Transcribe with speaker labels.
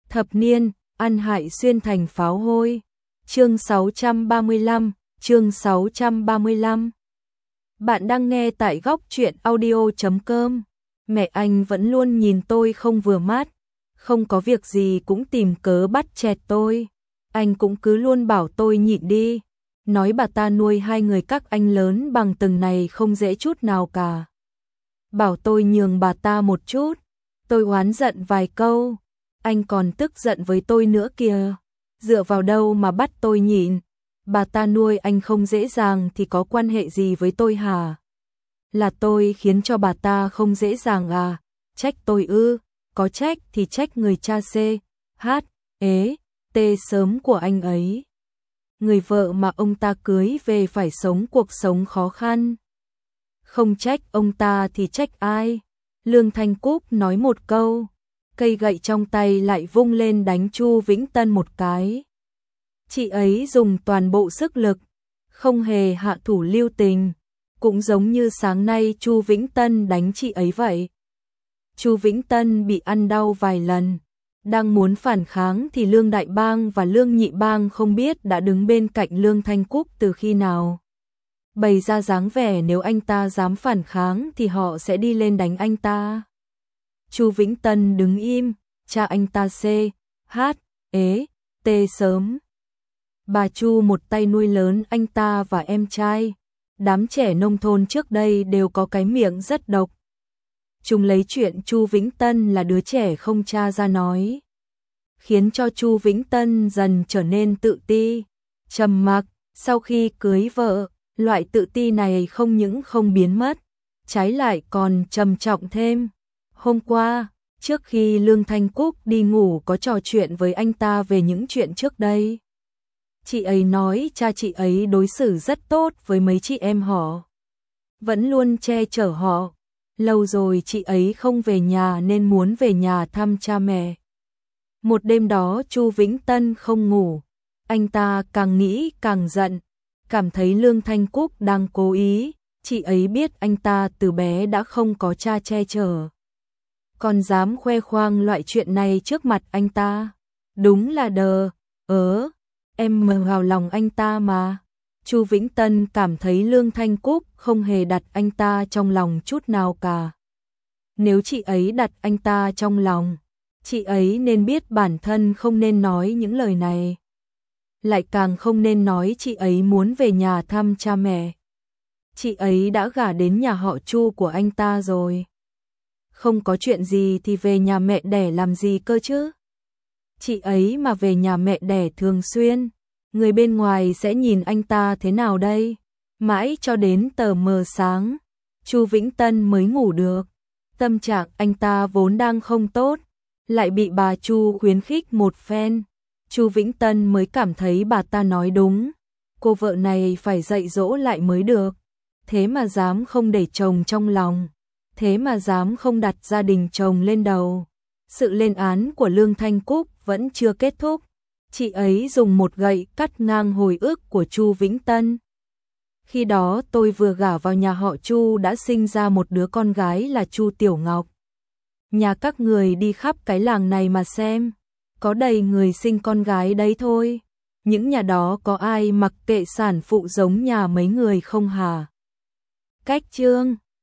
Speaker 1: Thập niên, ăn hại xuyên thành pháo hôi. Chương 635, chương 635. Bạn đang nghe tại góc truyện audio.com. Mẹ anh vẫn luôn nhìn tôi không vừa mắt, không có việc gì cũng tìm cớ bắt chẹt tôi. Anh cũng cứ luôn bảo tôi nhịn đi, nói bà ta nuôi hai người các anh lớn bằng từng này không dễ chút nào cả. Bảo tôi nhường bà ta một chút, tôi oán giận vài câu, anh còn tức giận với tôi nữa kìa. Dựa vào đâu mà bắt tôi nhịn? Bà ta nuôi anh không dễ dàng thì có quan hệ gì với tôi hả? Là tôi khiến cho bà ta không dễ dàng à? Trách tôi ư? Có trách thì trách người cha C, H, ế, T sớm của anh ấy. Người vợ mà ông ta cưới về phải sống cuộc sống khó khăn. Không trách ông ta thì trách ai? Lương Thanh Cúc nói một câu, cây gậy trong tay lại vung lên đánh Chu Vĩnh Tân một cái. Chị ấy dùng toàn bộ sức lực, không hề hạ thủ lưu tình, cũng giống như sáng nay Chu Vĩnh Tân đánh chị ấy vậy. Chu Vĩnh Tân bị ăn đau vài lần, đang muốn phản kháng thì Lương Đại Bang và Lương Nhị Bang không biết đã đứng bên cạnh Lương Thanh Cúc từ khi nào. Bày ra dáng vẻ nếu anh ta dám phản kháng thì họ sẽ đi lên đánh anh ta. Chu Vĩnh Tân đứng im, cha anh ta C, H, ế, T sớm. Bà Chu một tay nuôi lớn anh ta và em trai. Đám trẻ nông thôn trước đây đều có cái miệng rất độc. Chúng lấy chuyện Chu Vĩnh Tân là đứa trẻ không cha ra nói, khiến cho Chu Vĩnh Tân dần trở nên tự ti, trầm mặc. Sau khi cưới vợ, loại tự ti này không những không biến mất, trái lại còn trầm trọng thêm. Hôm qua, trước khi Lương Thanh Cúc đi ngủ có trò chuyện với anh ta về những chuyện trước đây. Chị ấy nói cha chị ấy đối xử rất tốt với mấy chị em họ, vẫn luôn che chở họ. Lâu rồi chị ấy không về nhà nên muốn về nhà thăm cha mẹ. Một đêm đó Chu Vĩnh Tân không ngủ, anh ta càng nghĩ càng giận, cảm thấy Lương Thanh Cúc đang cố ý. Chị ấy biết anh ta từ bé đã không có cha che chở, còn dám khoe khoang loại chuyện này trước mặt anh ta. Đúng là đờ, em mờ vào lòng anh ta mà. Chu Vĩnh Tân cảm thấy Lương Thanh Cúc không hề đặt anh ta trong lòng chút nào cả. Nếu chị ấy đặt anh ta trong lòng, chị ấy nên biết bản thân không nên nói những lời này. Lại càng không nên nói chị ấy muốn về nhà thăm cha mẹ. Chị ấy đã gả đến nhà họ Chu của anh ta rồi. Không có chuyện gì thì về nhà mẹ đẻ làm gì cơ chứ? Chị ấy mà về nhà mẹ đẻ thường xuyên, người bên ngoài sẽ nhìn anh ta thế nào đây? Mãi cho đến tờ mờ sáng, Chu Vĩnh Tân mới ngủ được. Tâm trạng anh ta vốn đang không tốt, lại bị bà Chu khuyến khích một phen. Chu Vĩnh Tân mới cảm thấy bà ta nói đúng, cô vợ này phải dạy dỗ lại mới được. Thế mà dám không để chồng trong lòng, thế mà dám không đặt gia đình chồng lên đầu. Sự lên án của Lương Thanh Cúc vẫn chưa kết thúc. Chị ấy dùng một gậy cắt ngang hồi ức của Chu Vĩnh Tân. Khi đó tôi vừa gả vào nhà họ Chu đã sinh ra một đứa con gái là Chu Tiểu Ngọc. Nhà các người đi khắp cái làng này mà xem, có đầy người sinh con gái đấy thôi. Những nhà đó có ai mặc kệ sản phụ giống nhà mấy người không hả? Cách chương